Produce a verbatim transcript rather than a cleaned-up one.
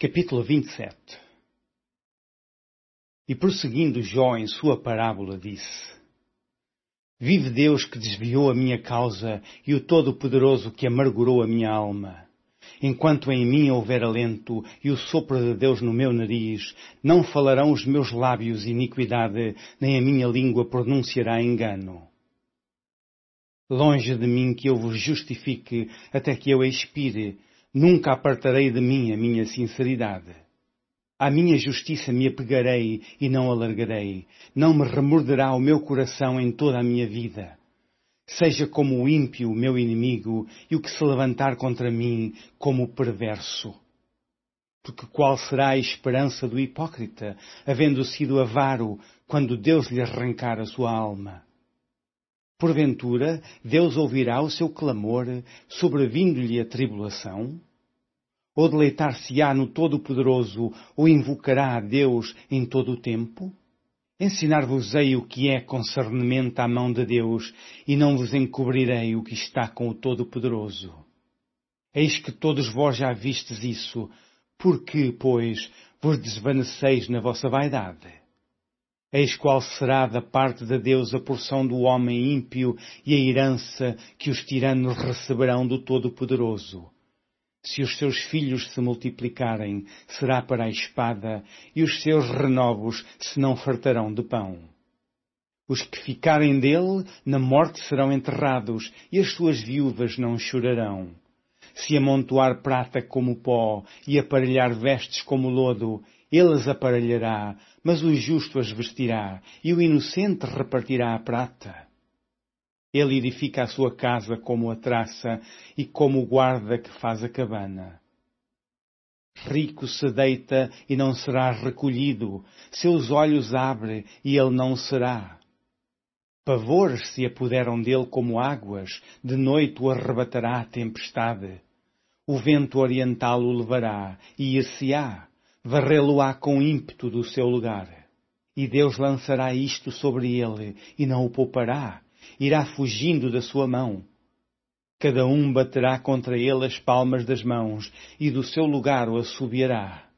Capítulo vinte e sete. E prosseguindo Jó em sua parábola disse: Vive Deus que desviou a minha causa e o Todo-Poderoso que amargurou a minha alma. Enquanto em mim houver alento e o sopro de Deus no meu nariz, não falarão os meus lábios iniquidade, nem a minha língua pronunciará engano. Longe de mim que eu vos justifique até que eu expire, nunca apartarei de mim a minha sinceridade. À minha justiça me apegarei e não alargarei, não me remorderá o meu coração em toda a minha vida. Seja como o ímpio o meu inimigo e o que se levantar contra mim como o perverso. Porque qual será a esperança do hipócrita, havendo sido avaro, quando Deus lhe arrancar a sua alma? Porventura, Deus ouvirá o seu clamor, sobrevindo-lhe a tribulação? Ou deleitar-se-á no Todo-Poderoso, ou invocará a Deus em todo o tempo? Ensinar-vos-ei o que é concernimento à mão de Deus, e não vos encobrirei o que está com o Todo-Poderoso. Eis que todos vós já vistes isso, por que, pois, vos desvaneceis na vossa vaidade? Eis qual será da parte de Deus a porção do homem ímpio e a herança que os tiranos receberão do Todo-Poderoso. Se os seus filhos se multiplicarem, será para a espada, e os seus renovos se não fartarão de pão. Os que ficarem dele, na morte serão enterrados, e as suas viúvas não chorarão. Se amontoar prata como pó, e aparelhar vestes como lodo, ele as aparelhará, mas o justo as vestirá, e o inocente repartirá a prata. Ele edifica a sua casa como a traça e como o guarda que faz a cabana. Rico se deita e não será recolhido, seus olhos abre e ele não será. Pavores se apoderam dele como águas, de noite o arrebatará a tempestade. O vento oriental o levará e ir-se-á, varrê-lo-á com ímpeto do seu lugar. E Deus lançará isto sobre ele e não o poupará. Irá fugindo da sua mão. Cada um baterá contra ele as palmas das mãos, e do seu lugar o assobiará.